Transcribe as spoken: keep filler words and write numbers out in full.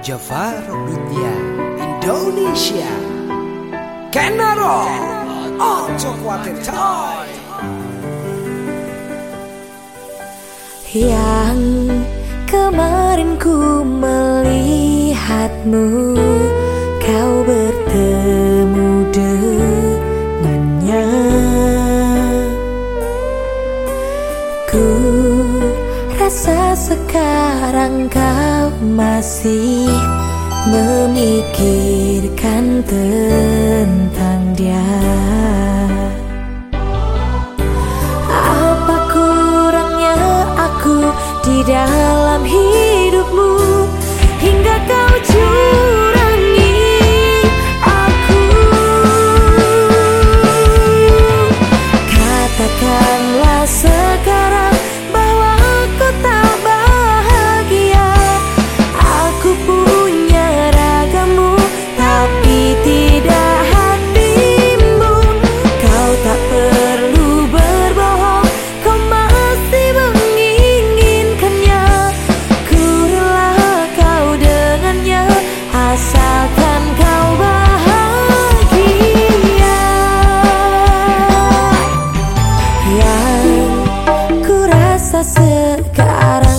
Jafar Dunia Indonesia Kenaro Ojo Kuatir Toy. Yang kemarin ku melihatmu, kau bertemu dengannya. Ku rasa sekarang kau masih memikirkan tentang dia. Apa kurangnya aku di dalam hidupmu hingga kau curangi aku? Katakanlah sekarang bahwa aku tak bahagia. Aku punya ragamu tapi tidak hatimu. Kau tak perlu berbohong, kau masih menginginkannya. Ku rela kau dengannya asalkan kau bahagia. Yang ku rasa sekarang